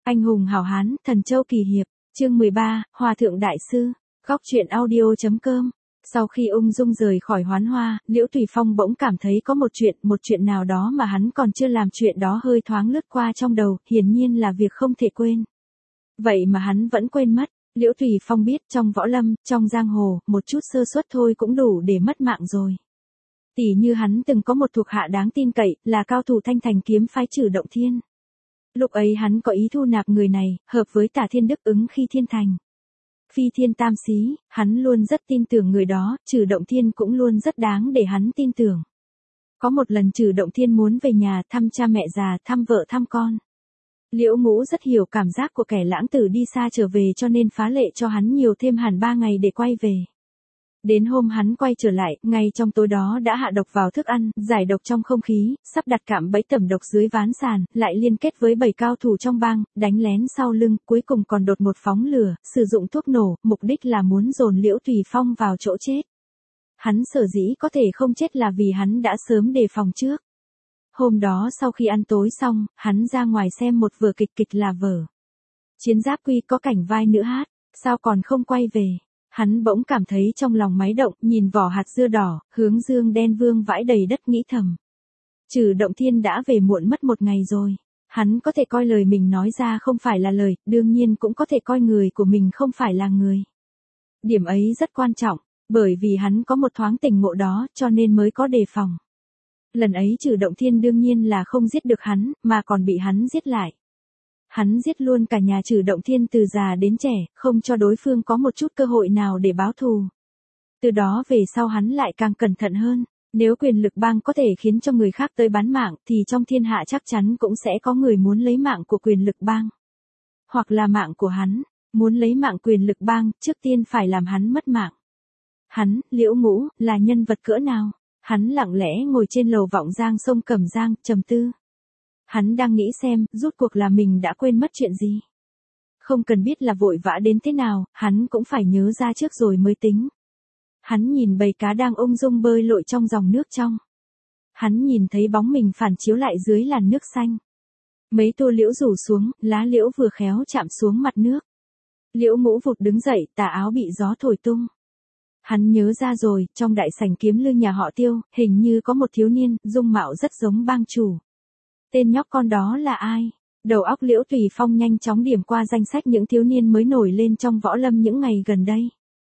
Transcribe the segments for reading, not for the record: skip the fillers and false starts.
Anh hùng hảo hán, thần châu kỳ hiệp, chương 13, Hòa thượng đại sư, góc truyện audio.com. Sau khi ung dung rời khỏi Hoán Hoa, Liễu Tùy Phong bỗng cảm thấy có một chuyện nào đó mà hắn còn chưa làm, chuyện đó hơi thoáng lướt qua trong đầu, hiển nhiên là việc không thể quên. Vậy mà hắn vẫn quên mất. Liễu Tùy Phong biết trong võ lâm, trong giang hồ, một chút sơ suất thôi cũng đủ để mất mạng rồi. Tỉ như hắn từng có một thuộc hạ đáng tin cậy, là cao thủ Thanh Thành kiếm phái Trừ Động Thiên. Lúc ấy hắn có ý thu nạp người này, hợp với Tả Thiên Đức ứng khi thiên thành. Phi thiên tam xí, hắn luôn rất tin tưởng người đó, Trừ Động Thiên cũng luôn rất đáng để hắn tin tưởng. Có một lần Trừ Động Thiên muốn về nhà thăm cha mẹ già, thăm vợ thăm con. Liễu Ngũ rất hiểu cảm giác của kẻ lãng tử đi xa trở về, cho nên phá lệ cho hắn nhiều thêm hẳn 3 ngày để quay về. Đến hôm hắn quay trở lại, ngay trong tối đó đã hạ độc vào thức ăn, giải độc trong không khí, sắp đặt cạm bẫy tẩm độc dưới ván sàn, lại liên kết với 7 cao thủ trong bang, đánh lén sau lưng, cuối cùng còn đột một phóng lửa, sử dụng thuốc nổ, mục đích là muốn dồn Liễu Tùy Phong vào chỗ chết. Hắn sở dĩ có thể không chết là vì hắn đã sớm đề phòng trước. Hôm đó sau khi ăn tối xong, hắn ra ngoài xem một vở kịch là vở Chiến Giáp Quy, có cảnh vai nữ hát, sao còn không quay về. Hắn bỗng cảm thấy trong lòng máy động, nhìn vỏ hạt dưa đỏ, hướng dương đen vương vãi đầy đất, nghĩ thầm. Trừ Động Thiên đã về muộn mất 1 ngày rồi. Hắn có thể coi lời mình nói ra không phải là lời, đương nhiên cũng có thể coi người của mình không phải là người. Điểm ấy rất quan trọng, bởi vì hắn có một thoáng tỉnh ngộ đó, cho nên mới có đề phòng. Lần ấy Trừ Động Thiên đương nhiên là không giết được hắn, mà còn bị hắn giết lại. Hắn giết luôn cả nhà Trừ Động Thiên từ già đến trẻ, không cho đối phương có một chút cơ hội nào để báo thù. Từ đó về sau hắn lại càng cẩn thận hơn. Nếu quyền lực bang có thể khiến cho người khác tới bán mạng, thì trong thiên hạ chắc chắn cũng sẽ có người muốn lấy mạng của quyền lực bang. Hoặc là mạng của hắn. Muốn lấy mạng quyền lực bang, trước tiên phải làm hắn mất mạng. Hắn, Liễu Ngũ, là nhân vật cỡ nào? Hắn lặng lẽ ngồi trên lầu Vọng Giang sông Cẩm Giang, trầm tư. Hắn đang nghĩ xem, rốt cuộc là mình đã quên mất chuyện gì. Không cần biết là vội vã đến thế nào, hắn cũng phải nhớ ra trước rồi mới tính. Hắn nhìn bầy cá đang ung dung bơi lội trong dòng nước trong. Hắn nhìn thấy bóng mình phản chiếu lại dưới làn nước xanh. Mấy tua liễu rủ xuống, lá liễu vừa khéo chạm xuống mặt nước. Liễu Ngũ vụt đứng dậy, tà áo bị gió thổi tung. Hắn nhớ ra rồi, trong đại sảnh kiếm lư nhà họ Tiêu, hình như có một thiếu niên, dung mạo rất giống bang chủ. Tên nhóc con đó là ai? Đầu óc Liễu Tùy Phong nhanh chóng điểm qua danh sách những thiếu niên mới nổi lên trong võ lâm những ngày gần đây.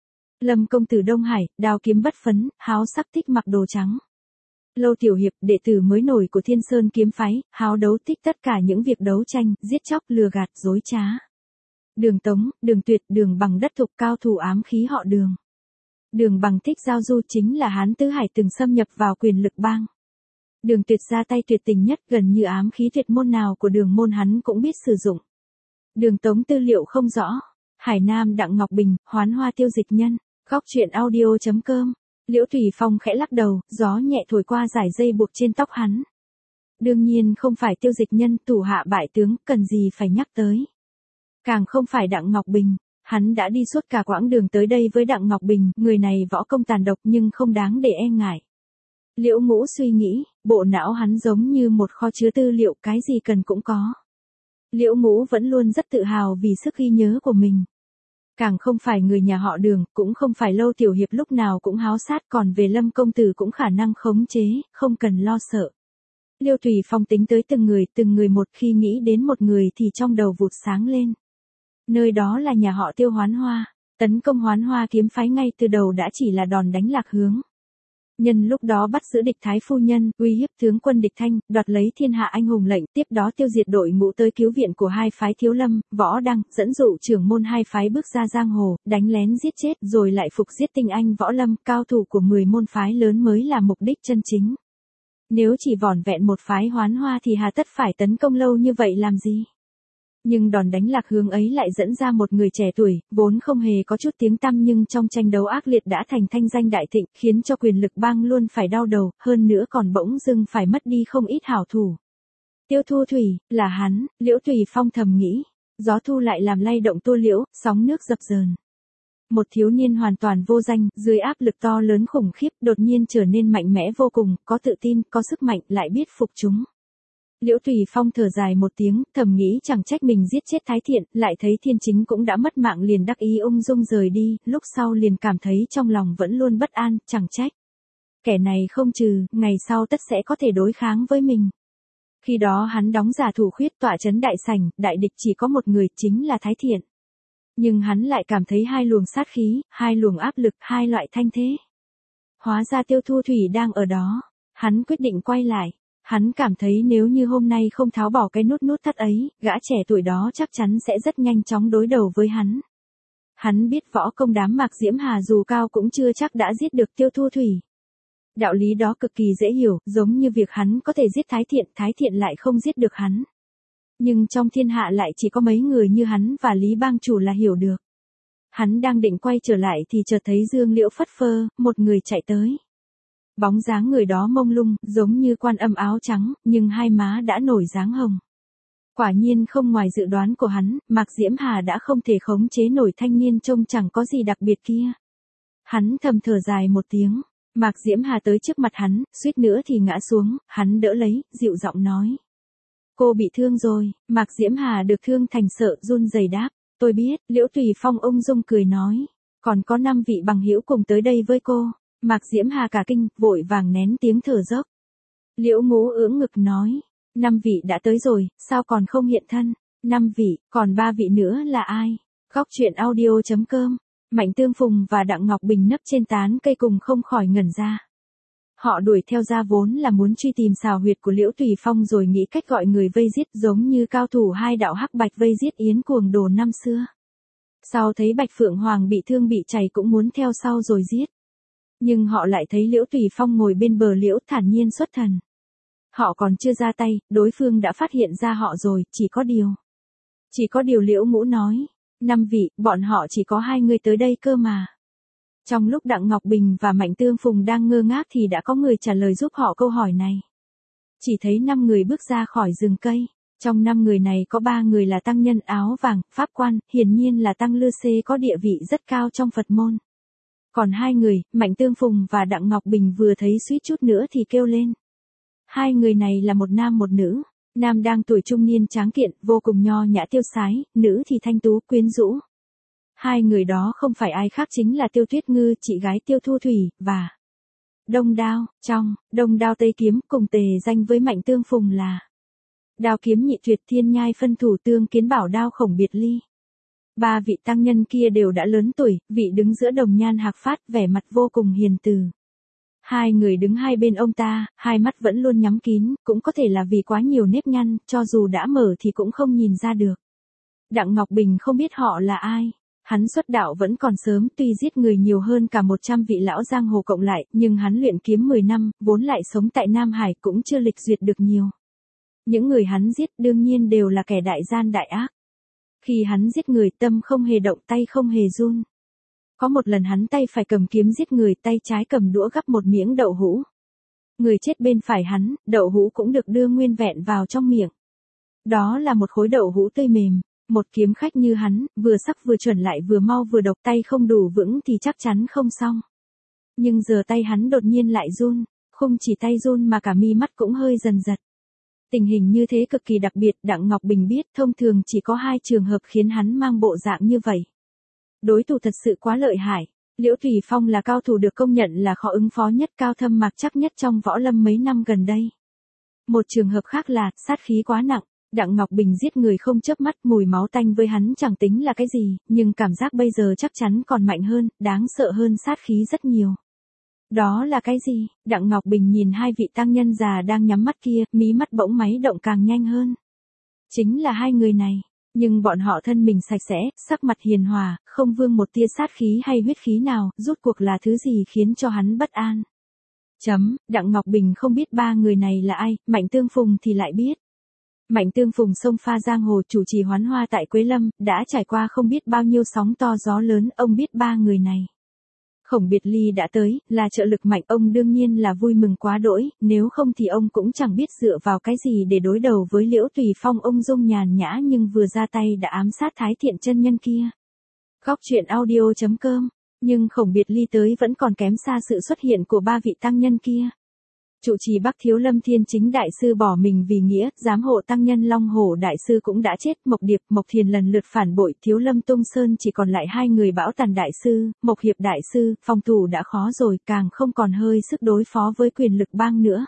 Lâm công tử Đông Hải, đao kiếm bất phấn, háo sắc, thích mặc đồ trắng. Lâu Tiểu Hiệp, đệ tử mới nổi của Thiên Sơn kiếm phái, háo đấu, thích tất cả những việc đấu tranh, giết chóc, lừa gạt, dối trá. Đường Tống, Đường Tuyệt, Đường Bằng đất thục, cao thủ ám khí họ Đường. Đường Bằng thích giao du, chính là Hán Tứ Hải từng xâm nhập vào quyền lực bang. Đường Tuyệt ra tay tuyệt tình nhất, gần như ám khí tuyệt môn nào của Đường môn hắn cũng biết sử dụng. Đường Tống tư liệu không rõ. Hải Nam Đặng Ngọc Bình, Hoán Hoa Tiêu Dịch Nhân, góc truyện audio.com. Liễu Tùy Phong khẽ lắc đầu, gió nhẹ thổi qua dải dây buộc trên tóc hắn. Đương nhiên không phải Tiêu Dịch Nhân, thủ hạ bại tướng, cần gì phải nhắc tới. Càng không phải Đặng Ngọc Bình. Hắn đã đi suốt cả quãng đường tới đây với Đặng Ngọc Bình, người này võ công tàn độc nhưng không đáng để e ngại. Liễu Ngũ suy nghĩ, bộ não hắn giống như một kho chứa tư liệu, cái gì cần cũng có. Liễu Ngũ vẫn luôn rất tự hào vì sức ghi nhớ của mình. Càng không phải người nhà họ Đường, cũng không phải Lâu Tiểu Hiệp lúc nào cũng háo sát, còn về Lâm công tử cũng khả năng khống chế, không cần lo sợ. Liêu Tùy Phong tính tới từng người một, khi nghĩ đến một người thì trong đầu vụt sáng lên. Nơi đó là nhà họ Tiêu Hoán Hoa. Tấn công Hoán Hoa kiếm phái ngay từ đầu đã chỉ là đòn đánh lạc hướng. Nhân lúc đó bắt giữ địch thái phu nhân, uy hiếp tướng quân địch Thanh, đoạt lấy thiên hạ anh hùng lệnh, tiếp đó tiêu diệt đội ngũ tới cứu viện của hai phái Thiếu Lâm, Võ Đăng, dẫn dụ trưởng môn hai phái bước ra giang hồ, đánh lén giết chết, rồi lại phục giết tinh anh võ lâm, cao thủ của 10 môn phái lớn mới là mục đích chân chính. Nếu chỉ vỏn vẹn một phái Hoán Hoa thì hà tất phải tấn công lâu như vậy làm gì? Nhưng đòn đánh lạc hướng ấy lại dẫn ra một người trẻ tuổi, vốn không hề có chút tiếng tăm nhưng trong tranh đấu ác liệt đã thành thanh danh đại thịnh, khiến cho quyền lực bang luôn phải đau đầu, hơn nữa còn bỗng dưng phải mất đi không ít hảo thủ. Tiêu Thu Thủy, là hắn, Liễu Tùy Phong thầm nghĩ. Gió thu lại làm lay động tua liễu, sóng nước dập dờn. Một thiếu niên hoàn toàn vô danh, dưới áp lực to lớn khủng khiếp, đột nhiên trở nên mạnh mẽ vô cùng, có tự tin, có sức mạnh, lại biết phục chúng. Liễu Tùy Phong thở dài một tiếng, thầm nghĩ chẳng trách mình giết chết Thái Thiện, lại thấy Thiên Chính cũng đã mất mạng liền đắc ý ung dung rời đi, lúc sau liền cảm thấy trong lòng vẫn luôn bất an, chẳng trách. Kẻ này không trừ, ngày sau tất sẽ có thể đối kháng với mình. Khi đó hắn đóng giả thủ khuyết tọa trấn đại sảnh, đại địch chỉ có một người chính là Thái Thiện. Nhưng hắn lại cảm thấy hai luồng sát khí, hai luồng áp lực, hai loại thanh thế. Hóa ra Tiêu Thu Thủy đang ở đó. Hắn quyết định quay lại. Hắn cảm thấy nếu như hôm nay không tháo bỏ cái nút thắt ấy, gã trẻ tuổi đó chắc chắn sẽ rất nhanh chóng đối đầu với hắn. Hắn biết võ công đám Mạc Diễm Hà dù cao cũng chưa chắc đã giết được Tiêu Thu Thủy. Đạo lý đó cực kỳ dễ hiểu, giống như việc hắn có thể giết Thái Thiện lại không giết được hắn. Nhưng trong thiên hạ lại chỉ có mấy người như hắn và Lý Bang Chủ là hiểu được. Hắn đang định quay trở lại thì chợt thấy Dương Liễu phất phơ, một người chạy tới. Bóng dáng người đó mông lung, giống như quan âm áo trắng, nhưng hai má đã nổi dáng hồng. Quả nhiên không ngoài dự đoán của hắn, Mạc Diễm Hà đã không thể khống chế nổi thanh niên trông chẳng có gì đặc biệt kia. Hắn thầm thở dài một tiếng, Mạc Diễm Hà tới trước mặt hắn, suýt nữa thì ngã xuống, hắn đỡ lấy, dịu giọng nói. Cô bị thương rồi, Mạc Diễm Hà được thương thành sợ, run rẩy đáp. Tôi biết, Liễu Tùy Phong ung dung cười nói. Còn có 5 vị bằng hữu cùng tới đây với cô. Mạc Diễm Hà cả kinh, vội vàng nén tiếng thở dốc. Liễu Ngũ ưỡn ngực nói. 5 vị đã tới rồi, sao còn không hiện thân? 5 vị, còn 3 vị nữa là ai? Góc truyện audio.com. Mạnh Tương Phùng và Đặng Ngọc Bình nấp trên tán cây cùng không khỏi ngẩn ra. Họ đuổi theo ra vốn là muốn truy tìm xào huyệt của Liễu Tùy Phong rồi nghĩ cách gọi người vây giết giống như cao thủ hai đạo hắc bạch vây giết Yến Cuồng Đồ năm xưa. Sau thấy Bạch Phượng Hoàng bị thương bị chảy cũng muốn theo sau rồi giết. Nhưng họ lại thấy Liễu Tùy Phong ngồi bên bờ liễu thản nhiên xuất thần. Họ còn chưa ra tay, đối phương đã phát hiện ra họ rồi, chỉ có điều Liễu Ngũ nói. 5 vị, bọn họ chỉ có 2 người tới đây cơ mà. Trong lúc Đặng Ngọc Bình và Mạnh Tương Phùng đang ngơ ngác thì đã có người trả lời giúp họ câu hỏi này. Chỉ thấy 5 người bước ra khỏi rừng cây. Trong 5 người này có 3 người là tăng nhân áo vàng, pháp quan, hiển nhiên là tăng Lư Xê có địa vị rất cao trong Phật môn. Còn 2 người, Mạnh Tương Phùng và Đặng Ngọc Bình vừa thấy suýt chút nữa thì kêu lên. 2 người này là một nam một nữ. Nam đang tuổi trung niên tráng kiện, vô cùng nho nhã tiêu sái, nữ thì thanh tú, quyến rũ. 2 người đó không phải ai khác chính là Tiêu Tuyết Ngư, chị gái Tiêu Thu Thủy, và Đông Đao, trong Đông Đao Tây Kiếm cùng tề danh với Mạnh Tương Phùng là Đao Kiếm Nhị Tuyệt Thiên Nhai phân thủ tương kiến bảo đao khổng biệt ly. 3 vị tăng nhân kia đều đã lớn tuổi, vị đứng giữa đồng nhan hạc phát, vẻ mặt vô cùng hiền từ. 2 người đứng hai bên ông ta, hai mắt vẫn luôn nhắm kín, cũng có thể là vì quá nhiều nếp nhăn, cho dù đã mở thì cũng không nhìn ra được. Đặng Ngọc Bình không biết họ là ai. Hắn xuất đạo vẫn còn sớm, tuy giết người nhiều hơn cả 100 vị lão giang hồ cộng lại, nhưng hắn luyện kiếm 10 năm, vốn lại sống tại Nam Hải cũng chưa lịch duyệt được nhiều. Những người hắn giết đương nhiên đều là kẻ đại gian đại ác. Khi hắn giết người tâm không hề động, tay không hề run. Có một lần hắn tay phải cầm kiếm giết người, tay trái cầm đũa gắp một miếng đậu hũ. Người chết bên phải hắn, đậu hũ cũng được đưa nguyên vẹn vào trong miệng. Đó là một khối đậu hũ tươi mềm. Một kiếm khách như hắn, vừa sắc vừa chuẩn lại vừa mau vừa độc, tay không đủ vững thì chắc chắn không xong. Nhưng giờ tay hắn đột nhiên lại run, không chỉ tay run mà cả mi mắt cũng hơi dần giật. Tình hình như thế cực kỳ đặc biệt, Đặng Ngọc Bình biết thông thường chỉ có 2 trường hợp khiến hắn mang bộ dạng như vậy. Đối thủ thật sự quá lợi hại. Liễu Tùy Phong là cao thủ được công nhận là khó ứng phó nhất, cao thâm mạc chắc nhất trong võ lâm mấy năm gần đây. Một trường hợp khác là sát khí quá nặng. Đặng Ngọc Bình giết người không chớp mắt, mùi máu tanh với hắn chẳng tính là cái gì, nhưng cảm giác bây giờ chắc chắn còn mạnh hơn, đáng sợ hơn sát khí rất nhiều. Đó là cái gì? Đặng Ngọc Bình nhìn 2 vị tăng nhân già đang nhắm mắt kia, mí mắt bỗng máy động càng nhanh hơn. Chính là 2 người này, nhưng bọn họ thân mình sạch sẽ, sắc mặt hiền hòa, không vương một tia sát khí hay huyết khí nào, rốt cuộc là thứ gì khiến cho hắn bất an. Đặng Ngọc Bình không biết 3 người này là ai, Mạnh Tương Phùng thì lại biết. Mạnh Tương Phùng sông pha giang hồ chủ trì hoán hoa tại Quế Lâm, đã trải qua không biết bao nhiêu sóng to gió lớn, ông biết 3 người này. Khổng Biệt Ly đã tới, là trợ lực mạnh, ông đương nhiên là vui mừng quá đỗi, nếu không thì ông cũng chẳng biết dựa vào cái gì để đối đầu với Liễu Tùy Phong. Ông dung nhàn nhã nhưng vừa ra tay đã ám sát Thái Thiện chân nhân kia. Góc truyện audio.com, nhưng Khổng Biệt Ly tới vẫn còn kém xa sự xuất hiện của 3 vị tăng nhân kia. Trụ trì Bắc Thiếu Lâm Thiên Chính Đại Sư bỏ mình vì nghĩa, giám hộ tăng nhân Long Hổ Đại Sư cũng đã chết, Mộc Điệp, Mộc Thiền lần lượt phản bội, Thiếu Lâm Tung Sơn chỉ còn lại hai người Bão Tàn Đại Sư, Mộc Hiệp Đại Sư, phòng thủ đã khó rồi, càng không còn hơi sức đối phó với quyền lực bang nữa.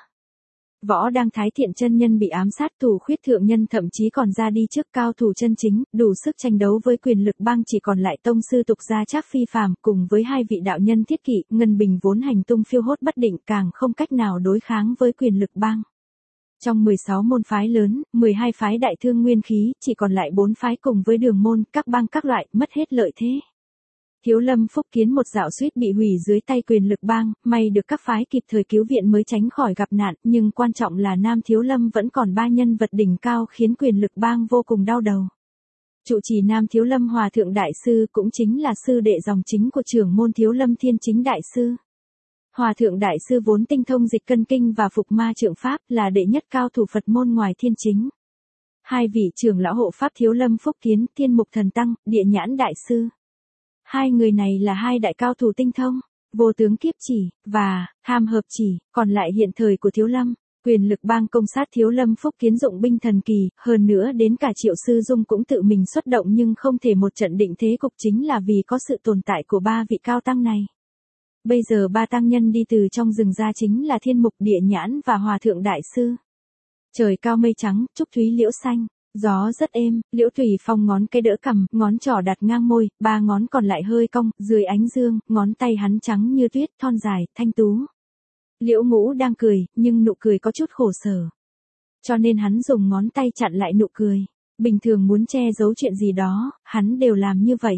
Võ Đăng Thái Thiện chân nhân bị ám sát, Thủ Khuyết thượng nhân thậm chí còn ra đi trước, cao thủ chân chính, đủ sức tranh đấu với quyền lực bang chỉ còn lại tông sư Tục Gia Trác Phi Phàm cùng với hai vị đạo nhân Thiết Kỵ, Ngân Bình vốn hành tung phiêu hốt bất định, càng không cách nào đối kháng với quyền lực bang. Trong 16 môn phái lớn, 12 phái đại thương nguyên khí, chỉ còn lại 4 phái cùng với đường môn, các bang các loại, mất hết lợi thế. Thiếu Lâm Phúc Kiến một dạo suýt bị hủy dưới tay quyền lực bang, may được các phái kịp thời cứu viện mới tránh khỏi gặp nạn, nhưng quan trọng là Nam Thiếu Lâm vẫn còn 3 nhân vật đỉnh cao khiến quyền lực bang vô cùng đau đầu. Trụ trì Nam Thiếu Lâm Hòa Thượng Đại Sư cũng chính là sư đệ dòng chính của trưởng môn Thiếu Lâm Thiên Chính Đại Sư. Hòa Thượng Đại Sư vốn tinh thông dịch cân kinh và phục ma trượng pháp, là đệ nhất cao thủ Phật môn ngoài Thiên Chính. Hai vị trưởng lão hộ pháp Thiếu Lâm Phúc Kiến, Thiên Mục Thần Tăng, Địa Nhãn Đại Sư. Hai người này là hai đại cao thủ tinh thông, Vô Tướng Kiếp Chỉ, và Hàm Hợp Chỉ, còn lại hiện thời của Thiếu Lâm. Quyền lực bang công sát Thiếu Lâm Phúc Kiến dụng binh thần kỳ, hơn nữa đến cả Triệu Sư Dung cũng tự mình xuất động nhưng không thể một trận định thế cục, chính là vì có sự tồn tại của ba vị cao tăng này. Bây giờ ba tăng nhân đi từ trong rừng ra chính là Thiên Mục, Địa Nhãn và Hòa Thượng Đại Sư. Trời cao mây trắng, trúc thúy liễu xanh. Gió rất êm, Liễu Thủy Phong ngón cây đỡ cằm, ngón trỏ đặt ngang môi, ba ngón còn lại hơi cong, dưới ánh dương, ngón tay hắn trắng như tuyết, thon dài, thanh tú. Liễu Ngũ đang cười, nhưng nụ cười có chút khổ sở. Cho nên hắn dùng ngón tay chặn lại nụ cười. Bình thường muốn che giấu chuyện gì đó, hắn đều làm như vậy.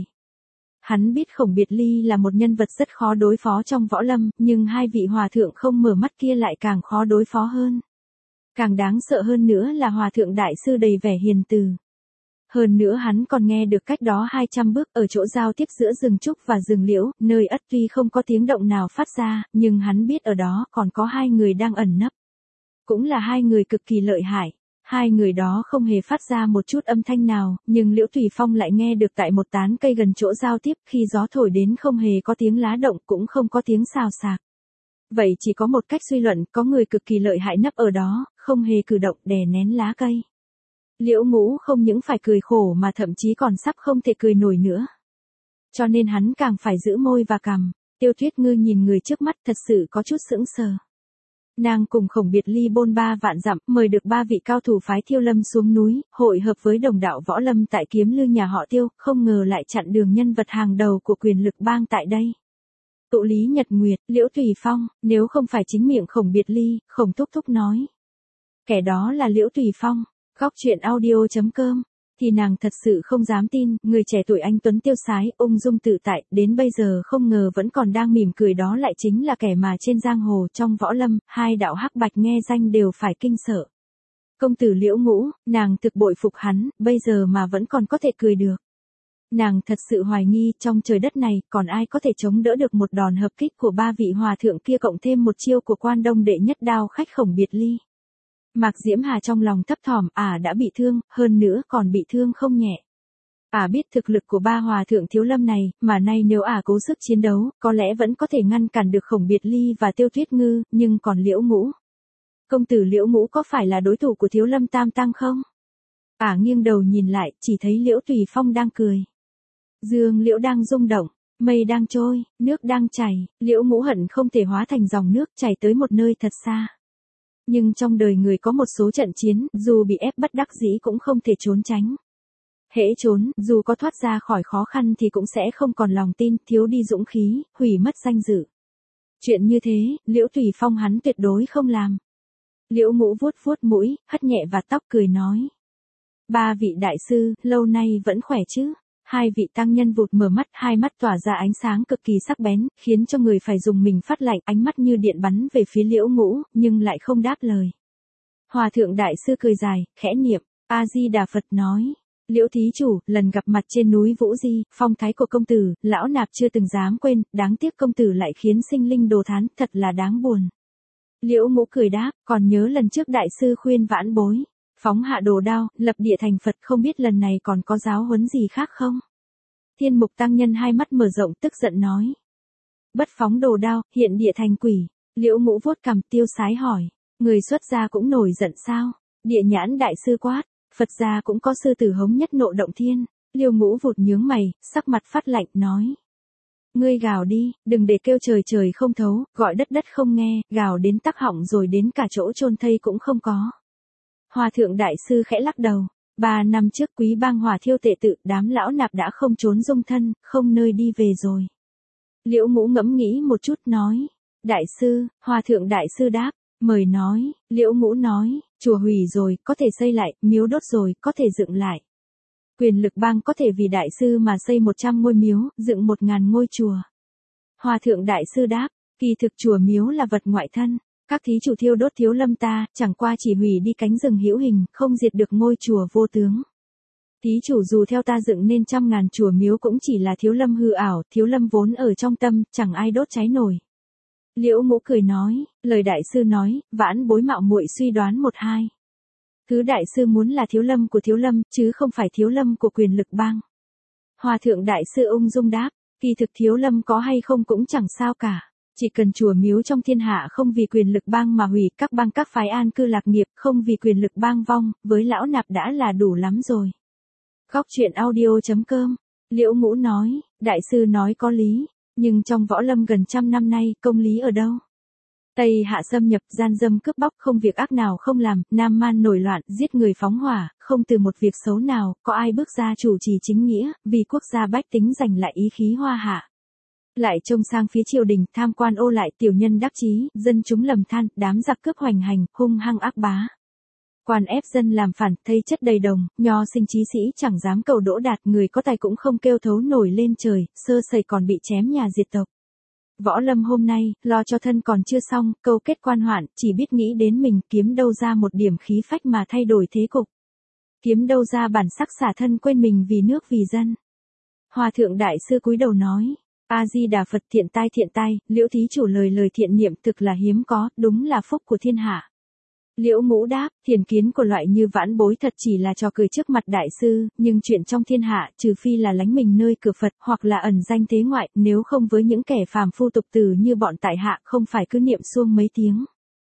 Hắn biết Khổng Biệt Ly là một nhân vật rất khó đối phó trong võ lâm, nhưng hai vị hòa thượng không mở mắt kia lại càng khó đối phó hơn. Càng đáng sợ hơn nữa là Hòa Thượng Đại Sư đầy vẻ hiền từ. Hơn nữa hắn còn nghe được cách đó 200 bước ở chỗ giao tiếp giữa rừng trúc và rừng liễu, nơi ất tuy không có tiếng động nào phát ra, nhưng hắn biết ở đó còn có hai người đang ẩn nấp. Cũng là hai người cực kỳ lợi hại. Hai người đó không hề phát ra một chút âm thanh nào, nhưng Liễu Thủy Phong lại nghe được tại một tán cây gần chỗ giao tiếp, khi gió thổi đến không hề có tiếng lá động, cũng không có tiếng xào xạc. Vậy chỉ có một cách suy luận, có người cực kỳ lợi hại nấp ở đó, không hề cử động, đè nén lá cây. Liễu Ngũ không những phải cười khổ mà thậm chí còn sắp không thể cười nổi nữa. Cho nên hắn càng phải giữ môi và cằm. Tiêu Tuyết Ngư nhìn người trước mắt thật sự có chút sững sờ. Nàng cùng Khổng Biệt Ly bôn 3 vạn dặm, mời được 3 vị cao thủ phái Thiêu Lâm xuống núi, hội hợp với đồng đạo võ lâm tại Kiếm Lư nhà họ Tiêu, không ngờ lại chặn đường nhân vật hàng đầu của quyền lực bang tại đây. Tụ Lý Nhật Nguyệt, Liễu Thủy Phong, nếu không phải chính miệng Khổng Biệt Ly, Khổng Thúc Thúc nói. Kẻ đó là Liễu Thủy Phong, góc chuyện audio.com, thì nàng thật sự không dám tin, người trẻ tuổi anh tuấn tiêu sái, ung dung tự tại, đến bây giờ không ngờ vẫn còn đang mỉm cười, đó lại chính là kẻ mà trên giang hồ trong võ lâm, hai đạo hắc bạch nghe danh đều phải kinh sợ. Công tử Liễu Ngũ, nàng thực bội phục hắn, bây giờ mà vẫn còn có thể cười được. Nàng thật sự hoài nghi, trong trời đất này, còn ai có thể chống đỡ được một đòn hợp kích của 3 vị hòa thượng kia cộng thêm một chiêu của Quan Đông đệ nhất đao khách Khổng Biệt Ly. Mạc Diễm Hà trong lòng thấp thỏm, đã bị thương, hơn nữa còn bị thương không nhẹ. Biết thực lực của 3 hòa thượng Thiếu Lâm này, mà nay nếu cố sức chiến đấu, có lẽ vẫn có thể ngăn cản được Khổng Biệt Ly và Tiêu Tuyết Ngư, nhưng còn Liễu Ngũ. Công tử Liễu Ngũ có phải là đối thủ của Thiếu Lâm Tam Tăng không? Nghiêng đầu nhìn lại, chỉ thấy Liễu Thủy Phong đang cười. Dương liễu đang rung động, mây đang trôi, nước đang chảy, Liễu Ngũ hận không thể hóa thành dòng nước chảy tới một nơi thật xa. Nhưng trong đời người có một số trận chiến, dù bị ép bất đắc dĩ cũng không thể trốn tránh. Hễ trốn, dù có thoát ra khỏi khó khăn thì cũng sẽ không còn lòng tin, thiếu đi dũng khí, hủy mất danh dự. Chuyện như thế, Liễu Thủy Phong hắn tuyệt đối không làm. Liễu Ngũ vuốt vuốt mũi, hất nhẹ vạt tóc cười nói. 3 vị đại sư, lâu nay vẫn khỏe chứ? Hai vị tăng nhân vụt mở mắt, hai mắt tỏa ra ánh sáng cực kỳ sắc bén, khiến cho người phải dùng mình phát lạnh, ánh mắt như điện bắn về phía Liễu Ngũ, nhưng lại không đáp lời. Hòa Thượng Đại Sư cười dài, khẽ niệm, A-di-đà Phật nói. Liễu thí chủ, lần gặp mặt trên núi Vũ Di, phong thái của công tử, lão nạp chưa từng dám quên, đáng tiếc công tử lại khiến sinh linh đồ thán, thật là đáng buồn. Liễu Ngũ cười đáp, còn nhớ lần trước đại sư khuyên vãn bối. Phóng hạ đồ đao, lập địa thành Phật, không biết lần này còn có giáo huấn gì khác không? Thiên Mục tăng nhân hai mắt mở rộng tức giận nói. Bất phóng đồ đao, hiện địa thành quỷ. Liễu Ngũ vuốt cằm tiêu sái hỏi, người xuất gia cũng nổi giận sao? Địa nhãn đại sư quát, Phật gia cũng có sư tử hống nhất nộ động thiên. Liễu Ngũ vụt nhướng mày, sắc mặt phát lạnh nói. Ngươi gào đi, đừng để kêu trời trời không thấu, gọi đất đất không nghe, gào đến tắc họng rồi đến cả chỗ chôn thây cũng không có. Hòa thượng đại sư khẽ lắc đầu. 3 năm trước Quý Bang hỏa thiêu tệ tự, đám lão nạp đã không trốn dung thân, không nơi đi về rồi. Liễu Ngũ ngẫm nghĩ một chút nói. Đại sư, hòa thượng đại sư đáp, mời nói. Liễu Ngũ nói, chùa hủy rồi, có thể xây lại, miếu đốt rồi, có thể dựng lại. Quyền lực bang có thể vì đại sư mà xây 100 ngôi miếu, dựng 1000 ngôi chùa. Hòa thượng đại sư đáp, kỳ thực chùa miếu là vật ngoại thân. Các thí chủ thiêu đốt Thiếu Lâm ta, chẳng qua chỉ hủy đi cánh rừng hữu hình, không diệt được ngôi chùa vô tướng. Thí chủ dù theo ta dựng nên 100.000 chùa miếu cũng chỉ là Thiếu Lâm hư ảo, Thiếu Lâm vốn ở trong tâm, chẳng ai đốt cháy nổi. Liễu Ngũ cười nói, lời đại sư nói, vãn bối mạo muội suy đoán 1-2. Thứ đại sư muốn là Thiếu Lâm của Thiếu Lâm, chứ không phải Thiếu Lâm của quyền lực bang. Hòa thượng đại sư ung dung đáp, kỳ thực Thiếu Lâm có hay không cũng chẳng sao cả. Chỉ cần chùa miếu trong thiên hạ không vì quyền lực bang mà hủy, các bang các phái an cư lạc nghiệp, không vì quyền lực bang vong, với lão nạp đã là đủ lắm rồi. Góc truyện audio.com. Liễu Ngũ nói, đại sư nói có lý, nhưng trong võ lâm gần 100 năm nay, công lý ở đâu? Tây hạ xâm nhập, gian dâm cướp bóc, không việc ác nào không làm, nam man nổi loạn, giết người phóng hỏa, không từ một việc xấu nào, có ai bước ra chủ trì chính nghĩa, vì quốc gia bách tính giành lại ý khí hoa hạ. Lại trông sang phía triều đình, tham quan ô lại, tiểu nhân đắc chí, dân chúng lầm than, đám giặc cướp hoành hành, hung hăng ác bá. Quan ép dân làm phản, thây chất đầy đồng, nho sinh chí sĩ chẳng dám cầu đỗ đạt, người có tài cũng không kêu thấu nổi lên trời, sơ sẩy còn bị chém nhà diệt tộc. Võ lâm hôm nay, lo cho thân còn chưa xong, câu kết quan hoạn, chỉ biết nghĩ đến mình, kiếm đâu ra một điểm khí phách mà thay đổi thế cục. Kiếm đâu ra bản sắc xả thân quên mình vì nước vì dân. Hòa thượng đại sư cúi đầu nói. A-di-đà Phật, thiện tai, Liễu thí chủ lời thiện niệm thực là hiếm có, đúng là phúc của thiên hạ. Liễu Ngũ đáp, thiền kiến của loại như vãn bối thật chỉ là trò cười trước mặt đại sư, nhưng chuyện trong thiên hạ, trừ phi là lánh mình nơi cửa Phật, hoặc là ẩn danh thế ngoại, nếu không với những kẻ phàm phu tục tử như bọn tại hạ, không phải cứ niệm xuông mấy tiếng.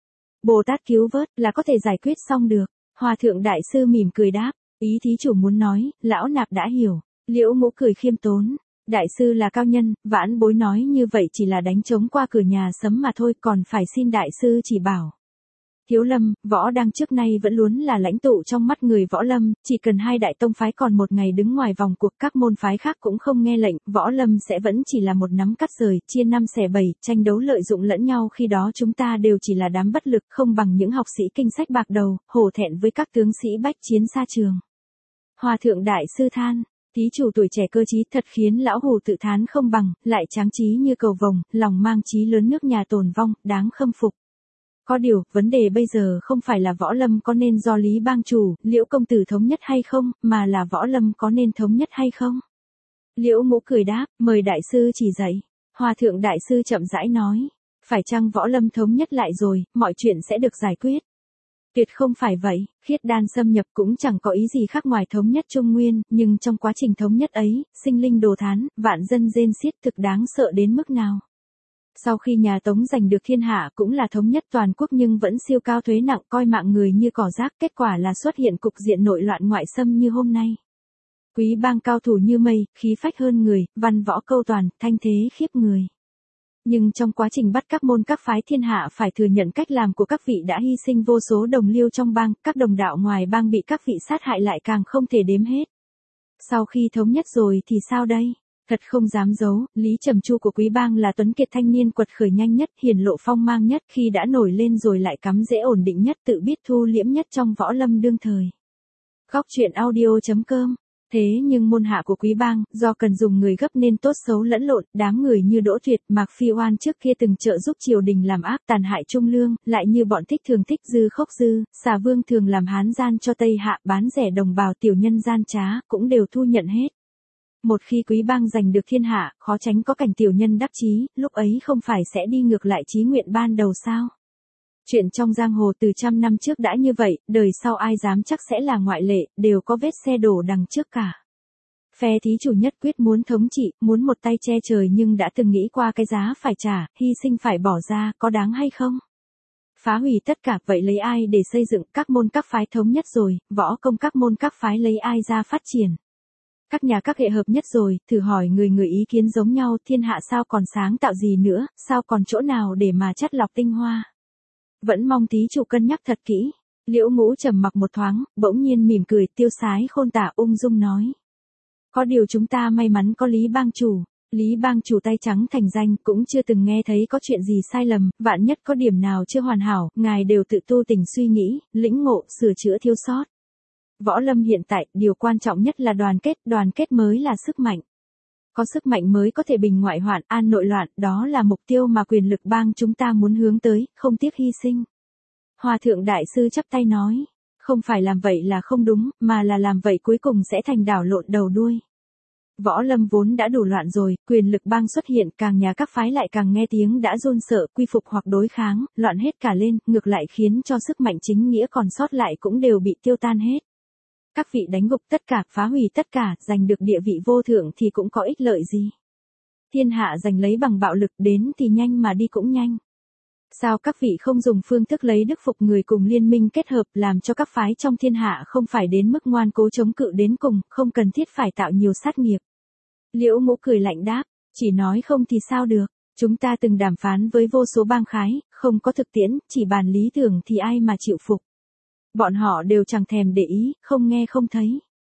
Bồ Tát cứu vớt là có thể giải quyết xong được. Hòa thượng đại sư mỉm cười đáp, ý thí chủ muốn nói, lão nạp đã hiểu. Liễu Ngũ cười khiêm tốn. Đại sư là cao nhân, vãn bối nói như vậy chỉ là đánh trống qua cửa nhà sấm mà thôi, còn phải xin đại sư chỉ bảo. Thiếu Lâm, võ đang trước nay vẫn luôn là lãnh tụ trong mắt người võ lâm, chỉ cần 2 đại tông phái còn một ngày đứng ngoài vòng cuộc, các môn phái khác cũng không nghe lệnh, võ lâm sẽ vẫn chỉ là một nắm cắt rời, chia 5 xẻ 7, tranh đấu lợi dụng lẫn nhau, khi đó chúng ta đều chỉ là đám bất lực, không bằng những học sĩ kinh sách bạc đầu, hổ thẹn với các tướng sĩ bách chiến xa trường. Hòa thượng đại sư than. Thí chủ tuổi trẻ cơ trí thật khiến lão hù tự thán không bằng, lại tráng trí như cầu vồng, lòng mang chí lớn nước nhà tồn vong, đáng khâm phục. Có điều, vấn đề bây giờ không phải là võ lâm có nên do Lý bang chủ, Liễu công tử thống nhất hay không, mà là võ lâm có nên thống nhất hay không. Liễu Ngũ cười đáp, mời đại sư chỉ dạy. Hòa thượng đại sư chậm rãi nói, phải chăng võ lâm thống nhất lại rồi, mọi chuyện sẽ được giải quyết. Tuyệt không phải vậy, khiết đan xâm nhập cũng chẳng có ý gì khác ngoài thống nhất Trung Nguyên, nhưng trong quá trình thống nhất ấy, sinh linh đồ thán, vạn dân rên xiết thực đáng sợ đến mức nào. Sau khi nhà Tống giành được thiên hạ cũng là thống nhất toàn quốc nhưng vẫn siêu cao thuế nặng, coi mạng người như cỏ rác, kết quả là xuất hiện cục diện nội loạn ngoại xâm như hôm nay. Quý bang cao thủ như mây, khí phách hơn người, văn võ câu toàn, thanh thế khiếp người. Nhưng trong quá trình bắt các môn các phái thiên hạ phải thừa nhận cách làm của các vị đã hy sinh vô số đồng liêu trong bang, các đồng đạo ngoài bang bị các vị sát hại lại càng không thể đếm hết. Sau khi thống nhất rồi thì sao đây? Thật không dám giấu, Lý Trầm Chu của Quý bang là tuấn kiệt thanh niên quật khởi nhanh nhất, hiển lộ phong mang nhất, khi đã nổi lên rồi lại cắm rễ ổn định nhất, tự biết thu liễm nhất trong võ lâm đương thời. Góc truyện audio.com. Thế nhưng môn hạ của Quý bang, do cần dùng người gấp nên tốt xấu lẫn lộn, đám người như Đỗ Tuyệt, Mạc Phi Oan trước kia từng trợ giúp triều đình làm ác tàn hại trung lương, lại như bọn Thích Thường Thích Dư Khốc Dư, Xà Vương thường làm hán gian cho Tây Hạ, bán rẻ đồng bào tiểu nhân gian trá, cũng đều thu nhận hết. Một khi Quý bang giành được thiên hạ, khó tránh có cảnh tiểu nhân đắc chí, lúc ấy không phải sẽ đi ngược lại chí nguyện ban đầu sao? Chuyện trong giang hồ từ 100 năm trước đã như vậy, đời sau ai dám chắc sẽ là ngoại lệ, đều có vết xe đổ đằng trước cả. Phe thí chủ nhất quyết muốn thống trị, muốn một tay che trời nhưng đã từng nghĩ qua cái giá phải trả, hy sinh phải bỏ ra, có đáng hay không? Phá hủy tất cả, vậy lấy ai để xây dựng các môn các phái thống nhất rồi, võ công các môn các phái lấy ai ra phát triển? Các nhà các hệ hợp nhất rồi, thử hỏi người người ý kiến giống nhau, thiên hạ sao còn sáng tạo gì nữa, sao còn chỗ nào để mà chắt lọc tinh hoa? Vẫn mong thí chủ cân nhắc thật kỹ. Liễu Ngũ trầm mặc một thoáng, bỗng nhiên mỉm cười, tiêu sái khôn tả ung dung nói. Có điều chúng ta may mắn có Lý bang chủ. Lý bang chủ tay trắng thành danh, cũng chưa từng nghe thấy có chuyện gì sai lầm, vạn nhất có điểm nào chưa hoàn hảo, ngài đều tự tu tình suy nghĩ, lĩnh ngộ, sửa chữa thiếu sót. Võ lâm hiện tại, điều quan trọng nhất là đoàn kết mới là sức mạnh. Có sức mạnh mới có thể bình ngoại hoạn, an nội loạn, đó là mục tiêu mà quyền lực bang chúng ta muốn hướng tới, không tiếc hy sinh. Hòa thượng đại sư chắp tay nói, không phải làm vậy là không đúng, mà là làm vậy cuối cùng sẽ thành đảo lộn đầu đuôi. Võ lâm vốn đã đủ loạn rồi, quyền lực bang xuất hiện, càng nhà các phái lại càng nghe tiếng đã run sợ, quy phục hoặc đối kháng, loạn hết cả lên, ngược lại khiến cho sức mạnh chính nghĩa còn sót lại cũng đều bị tiêu tan hết. Các vị đánh gục tất cả, phá hủy tất cả, giành được địa vị vô thượng thì cũng có ích lợi gì? Thiên hạ giành lấy bằng bạo lực, đến thì nhanh mà đi cũng nhanh. Sao các vị không dùng phương thức lấy đức phục người cùng liên minh kết hợp, làm cho các phái trong thiên hạ không phải đến mức ngoan cố chống cự đến cùng, không cần thiết phải tạo nhiều sát nghiệp? Liễu Ngũ cười lạnh đáp, chỉ nói không thì sao được, chúng ta từng đàm phán với vô số bang khái, không có thực tiễn, chỉ bàn lý tưởng thì ai mà chịu phục. Bọn họ đều chẳng thèm để ý, không nghe không thấy.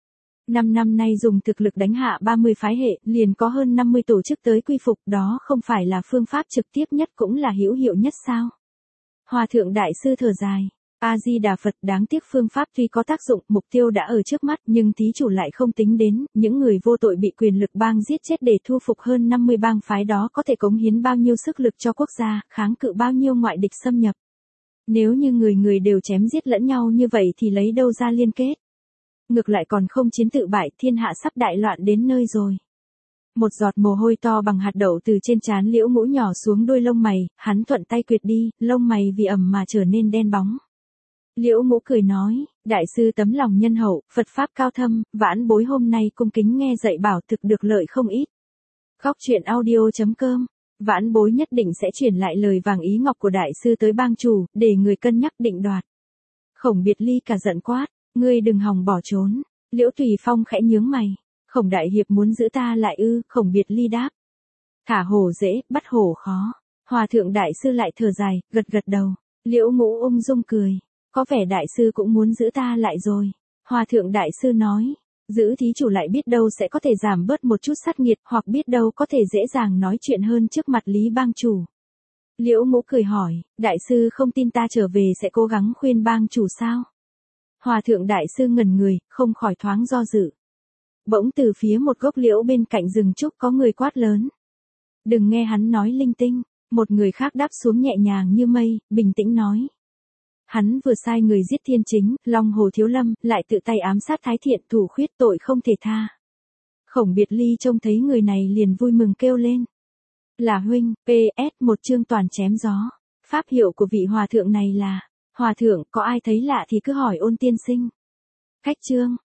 5 năm nay dùng thực lực đánh hạ 30 phái hệ, liền có hơn 50 tổ chức tới quy phục, đó không phải là phương pháp trực tiếp nhất cũng là hữu hiệu nhất sao? Hòa thượng đại sư thở dài, A-di-đà Phật, đáng tiếc phương pháp tuy có tác dụng, mục tiêu đã ở trước mắt, nhưng thí chủ lại không tính đến, những người vô tội bị quyền lực bang giết chết để thu phục hơn 50 bang phái đó có thể cống hiến bao nhiêu sức lực cho quốc gia, kháng cự bao nhiêu ngoại địch xâm nhập. Nếu như người người đều chém giết lẫn nhau như vậy thì lấy đâu ra liên kết? Ngược lại còn không chiến tự bại, thiên hạ sắp đại loạn đến nơi rồi. Một giọt mồ hôi to bằng hạt đậu từ trên trán Liễu Ngũ nhỏ xuống đuôi lông mày, hắn thuận tay quệt đi, lông mày vì ẩm mà trở nên đen bóng. Liễu Ngũ cười nói, đại sư tấm lòng nhân hậu, Phật pháp cao thâm, vãn bối hôm nay cung kính nghe dạy bảo thực được lợi không ít. Góc truyện audio.com, vãn bối nhất định sẽ truyền lại lời vàng ý ngọc của đại sư tới bang chủ, để người cân nhắc định đoạt. Khổng Biệt Ly cả giận quát, ngươi đừng hòng bỏ trốn. Liễu Tùy Phong khẽ nhướng mày, Khổng đại hiệp muốn giữ ta lại ư? Khổng Biệt Ly đáp, thả hổ dễ, bắt hổ khó. Hòa thượng đại sư lại thở dài, gật gật đầu. Liễu Ngũ ung dung cười, có vẻ đại sư cũng muốn giữ ta lại rồi. Hòa thượng đại sư nói, giữ thí chủ lại biết đâu sẽ có thể giảm bớt một chút sát nghiệt, hoặc biết đâu có thể dễ dàng nói chuyện hơn trước mặt Lý bang chủ. Liễu Ngũ cười hỏi, đại sư không tin ta trở về sẽ cố gắng khuyên bang chủ sao? Hòa thượng đại sư ngẩn người, không khỏi thoáng do dự. Bỗng từ phía một gốc liễu bên cạnh rừng trúc có người quát lớn. Đừng nghe hắn nói linh tinh. Một người khác đáp xuống nhẹ nhàng như mây, bình tĩnh nói. Hắn vừa sai người giết Thiên Chính, Long Hồ Thiếu Lâm, lại tự tay ám sát Thái Thiện, thủ khuyết tội không thể tha. Khổng Biệt Ly trông thấy người này liền vui mừng kêu lên. Là huynh, PS, một chương toàn chém gió. Pháp hiệu của vị hòa thượng này là, hòa thượng, có ai thấy lạ thì cứ hỏi Ôn tiên sinh. Cách chương.